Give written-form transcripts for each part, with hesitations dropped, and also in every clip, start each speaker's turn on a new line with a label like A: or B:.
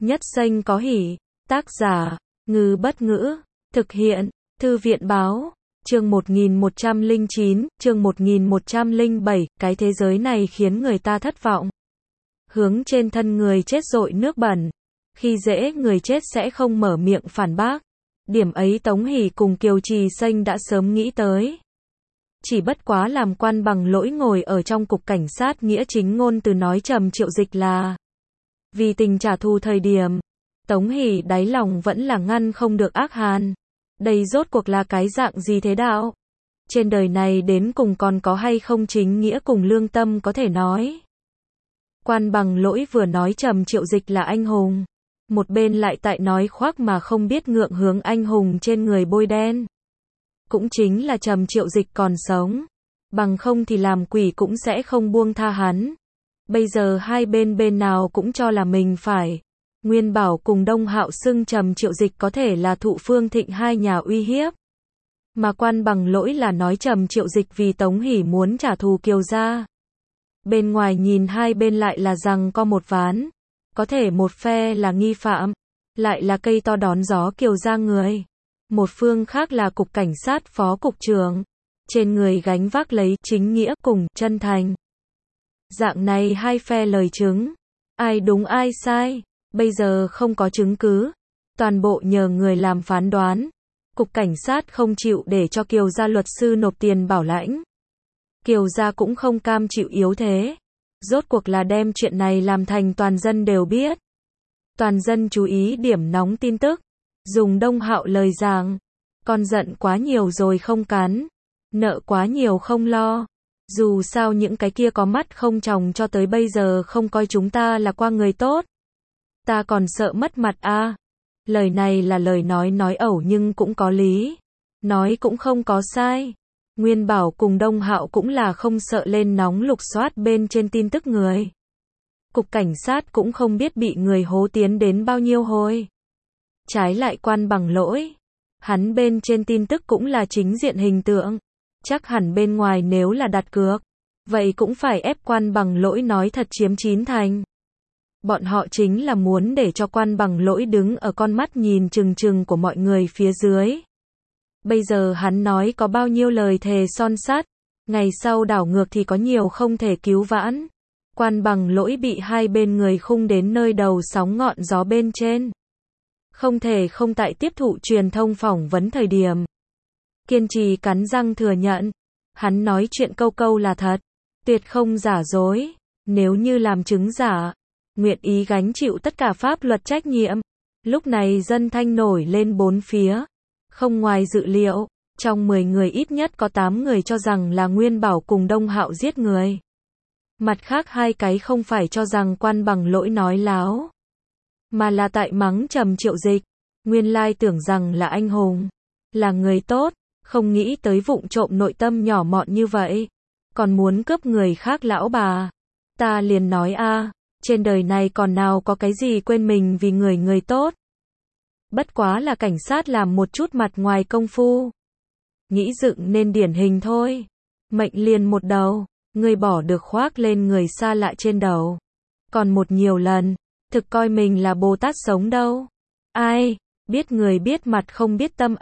A: Nhất xanh có hỉ. Tác giả, Ngư Bất Ngữ. Thực hiện, Thư viện Báo. Chương 1109, chương 1107, cái thế giới này khiến người ta thất vọng. Hướng trên thân người chết dội nước bẩn. Khi dễ người chết sẽ không mở miệng phản bác. Điểm ấy Tống Hỷ cùng Kiều Trì Xanh đã sớm nghĩ tới. Chỉ bất quá làm quan bằng lỗi ngồi ở trong cục cảnh sát nghĩa chính ngôn từ nói Trầm Triệu Dịch là vì tình trả thù thời điểm. Tống Hỷ đáy lòng vẫn là ngăn không được ác hàn. Đây rốt cuộc là cái dạng gì thế đạo? Trên đời này đến cùng còn có hay không chính nghĩa cùng lương tâm có thể nói. Quan bằng lỗi vừa nói Trầm Triệu Dịch là anh hùng. Một bên lại tại nói khoác mà không biết ngượng hướng anh hùng trên người bôi đen. Cũng chính là Trầm Triệu Dịch còn sống. Bằng không thì làm quỷ cũng sẽ không buông tha hắn. Bây giờ hai bên nào cũng cho là mình phải. Nguyên Bảo cùng Đông Hạo xưng Trầm Triệu Dịch có thể là Thụ Phương Thịnh hai nhà uy hiếp. Mà quan bằng lỗi là nói Trầm Triệu Dịch vì Tống Hỷ muốn trả thù Kiều gia. Bên ngoài nhìn hai bên lại là rằng có một ván. Có thể một phe là nghi phạm, lại là cây to đón gió Kiều gia người. Một phương khác là cục cảnh sát phó cục trưởng. Trên người gánh vác lấy chính nghĩa cùng chân thành. Dạng này hai phe lời chứng. Ai đúng ai sai, bây giờ không có chứng cứ. Toàn bộ nhờ người làm phán đoán. Cục cảnh sát không chịu để cho Kiều gia luật sư nộp tiền bảo lãnh. Kiều gia cũng không cam chịu yếu thế. Rốt cuộc là đem chuyện này làm thành toàn dân đều biết. Toàn dân chú ý điểm nóng tin tức. Dùng Đông Hạo lời giảng. Con giận quá nhiều rồi không cắn. Nợ quá nhiều không lo. Dù sao những cái kia có mắt không tròng cho tới bây giờ không coi chúng ta là qua người tốt. Ta còn sợ mất mặt a. Lời này là lời nói ẩu nhưng cũng có lý. Nói cũng không có sai. Nguyên Bảo cùng Đông Hạo cũng là không sợ lên nóng lục soát bên trên tin tức người. Cục cảnh sát cũng không biết bị người hố tiến đến bao nhiêu hồi. Trái lại quan bằng lỗi. Hắn bên trên tin tức cũng là chính diện hình tượng. Chắc hẳn bên ngoài nếu là đặt cược. Vậy cũng phải ép quan bằng lỗi nói thật chiếm chín thành. Bọn họ chính là muốn để cho quan bằng lỗi đứng ở con mắt nhìn chừng của mọi người phía dưới. Bây giờ hắn nói có bao nhiêu lời thề son sắt. Ngày sau đảo ngược thì có nhiều không thể cứu vãn. Quan bằng lỗi bị hai bên người khung đến nơi đầu sóng ngọn gió bên trên. Không thể không tại tiếp thụ truyền thông phỏng vấn thời điểm. Kiên trì cắn răng thừa nhận. Hắn nói chuyện câu là thật. Tuyệt không giả dối. Nếu như làm chứng giả, nguyện ý gánh chịu tất cả pháp luật trách nhiệm. Lúc này dân thanh nổi lên bốn phía. Không ngoài dự liệu, trong 10 người ít nhất có 8 người cho rằng là Nguyên Bảo cùng Đông Hạo giết người. Mặt khác hai cái không phải cho rằng quan bằng lỗi nói láo. Mà là tại mắng Trầm Triệu Dịch. Nguyên lai tưởng rằng là anh hùng. Là người tốt. Không nghĩ tới vụng trộm nội tâm nhỏ mọn như vậy. Còn muốn cướp người khác lão bà. Ta liền nói trên đời này còn nào có cái gì quên mình vì người tốt. Bất quá là cảnh sát làm một chút mặt ngoài công phu. Nghĩ dựng nên điển hình thôi. Mệnh liền một đầu. Người bỏ được khoác lên người xa lạ trên đầu. Còn một nhiều lần. Thực coi mình là Bồ Tát sống đâu. Ai, biết người biết mặt không biết tâm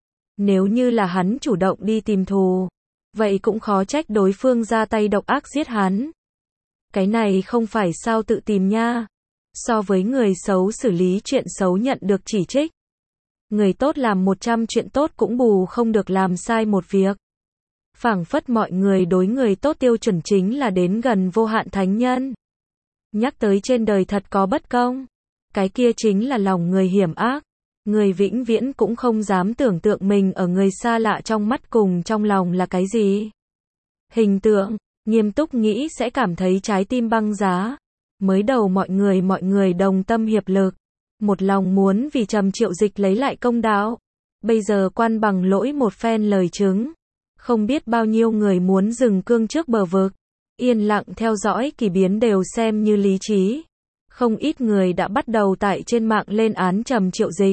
A: Nếu như là hắn chủ động đi tìm thù. Vậy cũng khó trách đối phương ra tay độc ác giết hắn. Cái này không phải sao tự tìm nha. So với người xấu xử lý chuyện xấu nhận được chỉ trích. Người tốt làm 100 chuyện tốt cũng bù không được làm sai một việc. Phảng phất mọi người đối người tốt tiêu chuẩn chính là đến gần vô hạn thánh nhân. Nhắc tới trên đời thật có bất công. Cái kia chính là lòng người hiểm ác. Người vĩnh viễn cũng không dám tưởng tượng mình ở người xa lạ trong mắt cùng trong lòng là cái gì. Hình tượng, nghiêm túc nghĩ sẽ cảm thấy trái tim băng giá. Mới đầu mọi người đồng tâm hiệp lực. Một lòng muốn vì Trầm Triệu Dịch lấy lại công đạo. Bây giờ quan bằng lỗi một phen lời chứng. Không biết bao nhiêu người muốn dừng cương trước bờ vực. Yên lặng theo dõi kỳ biến đều xem như lý trí. Không ít người đã bắt đầu tại trên mạng lên án Trầm Triệu Dịch.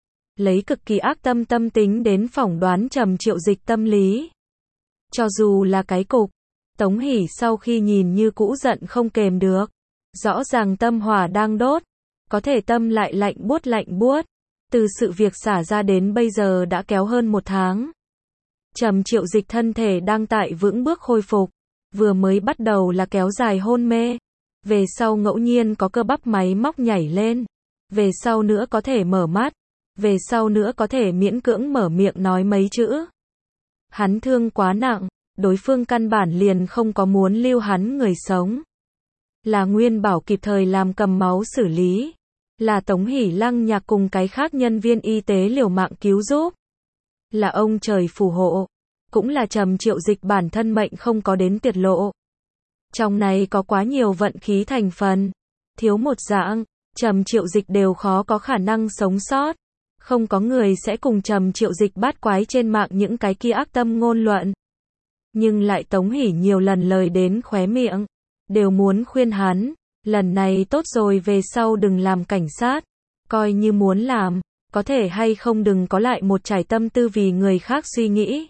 A: Lấy cực kỳ ác tâm tính đến phỏng đoán Trầm Triệu Dịch tâm lý. Cho dù là cái cục. Tống Hỷ sau khi nhìn như cũ giận không kềm được. Rõ ràng tâm hỏa đang đốt. có thể tâm lại lạnh buốt. Từ sự việc xả ra đến bây giờ đã kéo hơn 1 tháng. Trầm Triệu Dịch thân thể đang tại vững bước khôi phục. Vừa mới bắt đầu là kéo dài hôn mê. Về sau ngẫu nhiên có cơ bắp máy móc nhảy lên. Về sau nữa có thể mở mắt. Về sau nữa có thể miễn cưỡng mở miệng nói mấy chữ. Hắn thương quá nặng, đối phương căn bản liền không có muốn lưu hắn người sống. Là Nguyên Bảo kịp thời làm cầm máu xử lý. Là Tống Hỷ Lăng Nhạc cùng cái khác nhân viên y tế liều mạng cứu giúp. Là ông trời phù hộ. Cũng là Trầm Triệu Dịch bản thân mệnh không có đến tiệt lộ. Trong này có quá nhiều vận khí thành phần. Thiếu một dạng, Trầm Triệu Dịch đều khó có khả năng sống sót. Không có người sẽ cùng Trầm Triệu Dịch bát quái trên mạng những cái kia ác tâm ngôn luận. Nhưng lại Tống Hỷ nhiều lần lời đến khóe miệng. Đều muốn khuyên hắn. Lần này tốt rồi, về sau đừng làm cảnh sát. Coi như muốn làm, có thể hay không đừng có lại một trải tâm tư vì người khác suy nghĩ.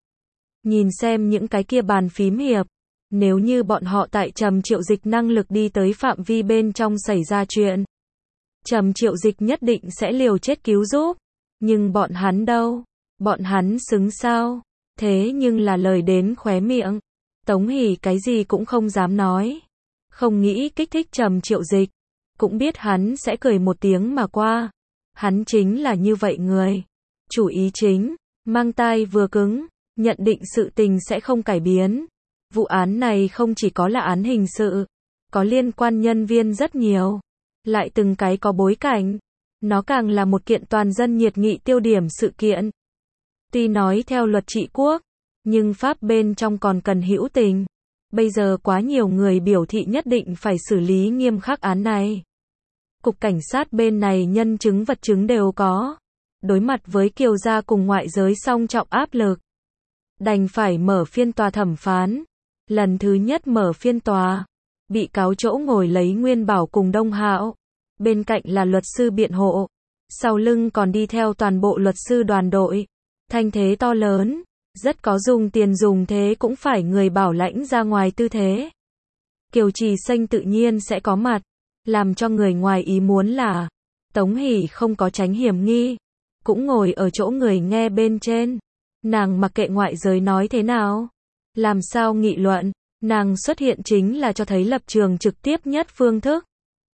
A: Nhìn xem những cái kia bàn phím hiệp. Nếu như bọn họ tại Trầm Triệu Dịch năng lực đi tới phạm vi bên trong xảy ra chuyện. Trầm Triệu Dịch nhất định sẽ liều chết cứu giúp. Nhưng bọn hắn đâu? Bọn hắn xứng sao? Thế nhưng là lời đến khóe miệng. Tống Hỷ cái gì cũng không dám nói. Không nghĩ kích thích Trầm Triệu Dịch. Cũng biết hắn sẽ cười một tiếng mà qua. Hắn chính là như vậy người. Chủ ý chính, mang tai vừa cứng, nhận định sự tình sẽ không cải biến. Vụ án này không chỉ có là án hình sự, có liên quan nhân viên rất nhiều. Lại từng cái có bối cảnh. Nó càng là một kiện toàn dân nhiệt nghị tiêu điểm sự kiện. Tuy nói theo luật trị quốc, nhưng pháp bên trong còn cần hữu tình. Bây giờ quá nhiều người biểu thị nhất định phải xử lý nghiêm khắc án này. Cục cảnh sát bên này nhân chứng vật chứng đều có. Đối mặt với Kiều gia cùng ngoại giới song trọng áp lực. Đành phải mở phiên tòa thẩm phán. Lần thứ nhất mở phiên tòa. Bị cáo chỗ ngồi lấy Nguyên Bảo cùng Đông Hạo. Bên cạnh là luật sư biện hộ. Sau lưng còn đi theo toàn bộ luật sư đoàn đội. Thanh thế to lớn. Rất có dùng tiền dùng thế cũng phải người bảo lãnh ra ngoài tư thế. Kiều Trì Xanh tự nhiên sẽ có mặt. Làm cho người ngoài ý muốn là Tống Hỷ không có tránh hiểm nghi. Cũng ngồi ở chỗ người nghe bên trên. Nàng mặc kệ ngoại giới nói thế nào. Làm sao nghị luận. Nàng xuất hiện chính là cho thấy lập trường trực tiếp nhất phương thức.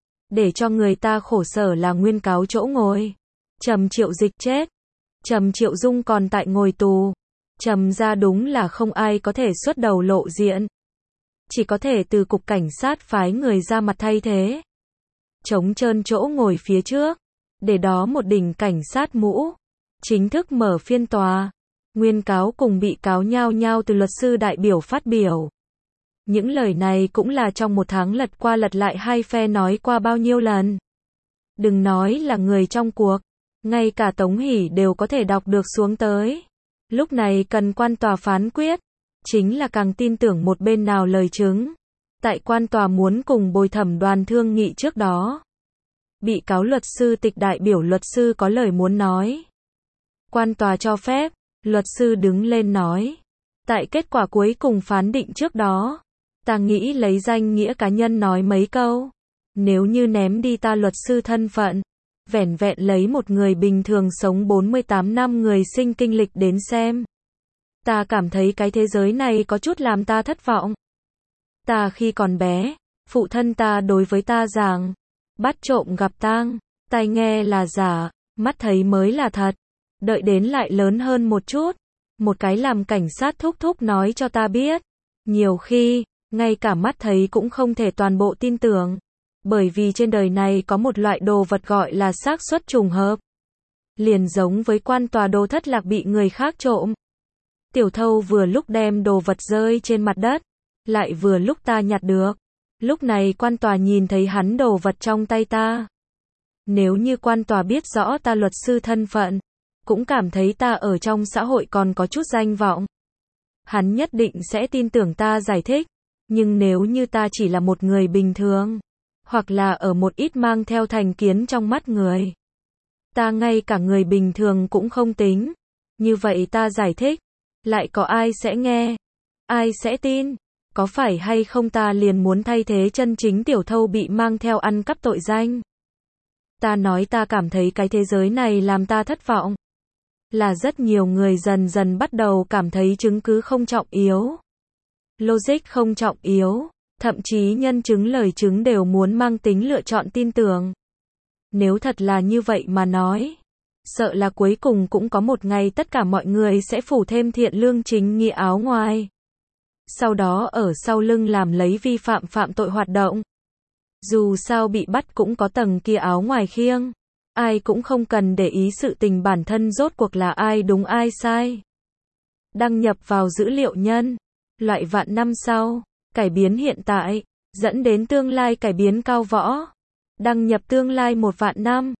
A: Để cho người ta khổ sở là nguyên cáo chỗ ngồi. Trầm Triệu Dịch chết. Trầm Triệu Dung còn tại ngồi tù. Trầm ra đúng là không ai có thể xuất đầu lộ diện. Chỉ có thể từ cục cảnh sát phái người ra mặt thay thế. Trống trơn chỗ ngồi phía trước. Để đó một đỉnh cảnh sát mũ. Chính thức mở phiên tòa. Nguyên cáo cùng bị cáo nhao nhao từ luật sư đại biểu phát biểu. Những lời này cũng là trong 1 tháng lật qua lật lại hai phe nói qua bao nhiêu lần. Đừng nói là người trong cuộc. Ngay cả Tống Hỷ đều có thể đọc được xuống tới. Lúc này cần quan tòa phán quyết. Chính là càng tin tưởng một bên nào lời chứng. Tại quan tòa muốn cùng bồi thẩm đoàn thương nghị trước đó. Bị cáo luật sư tịch đại biểu luật sư có lời muốn nói. Quan tòa cho phép. Luật sư đứng lên nói. Tại kết quả cuối cùng phán định trước đó. Ta nghĩ lấy danh nghĩa cá nhân nói mấy câu. Nếu như ném đi ta luật sư thân phận. Vẻn vẹn lấy một người bình thường sống 48 năm người sinh kinh lịch đến xem. Ta cảm thấy cái thế giới này có chút làm ta thất vọng. Ta khi còn bé, phụ thân ta đối với ta rằng, bắt trộm gặp tang, tai nghe là giả, mắt thấy mới là thật. Đợi đến lại lớn hơn một chút, một cái làm cảnh sát thúc thúc nói cho ta biết. Nhiều khi, ngay cả mắt thấy cũng không thể toàn bộ tin tưởng. Bởi vì trên đời này có một loại đồ vật gọi là xác suất trùng hợp. Liền giống với quan tòa đồ thất lạc bị người khác trộm. Tiểu thâu vừa lúc đem đồ vật rơi trên mặt đất, lại vừa lúc ta nhặt được. Lúc này quan tòa nhìn thấy hắn đồ vật trong tay ta. Nếu như quan tòa biết rõ ta luật sư thân phận, cũng cảm thấy ta ở trong xã hội còn có chút danh vọng, hắn nhất định sẽ tin tưởng ta giải thích. Nhưng nếu như ta chỉ là một người bình thường, hoặc là ở một ít mang theo thành kiến trong mắt người, ta ngay cả người bình thường cũng không tính, như vậy ta giải thích, lại có ai sẽ nghe? Ai sẽ tin? Có phải hay không ta liền muốn thay thế chân chính tiểu thâu bị mang theo ăn cắp tội danh? Ta nói ta cảm thấy cái thế giới này làm ta thất vọng. Là rất nhiều người dần dần bắt đầu cảm thấy chứng cứ không trọng yếu. Logic không trọng yếu. Thậm chí nhân chứng lời chứng đều muốn mang tính lựa chọn tin tưởng. Nếu thật là như vậy mà nói, sợ là cuối cùng cũng có một ngày tất cả mọi người sẽ phủ thêm thiện lương chính nghĩa áo ngoài. Sau đó ở sau lưng làm lấy vi phạm phạm tội hoạt động. Dù sao bị bắt cũng có tầng kia áo ngoài khiêng. Ai cũng không cần để ý sự tình bản thân rốt cuộc là ai đúng ai sai. Đăng nhập vào dữ liệu nhân. Loại vạn năm sau. Cải biến hiện tại. Dẫn đến tương lai cải biến cao võ. Đăng nhập tương lai 1 vạn năm.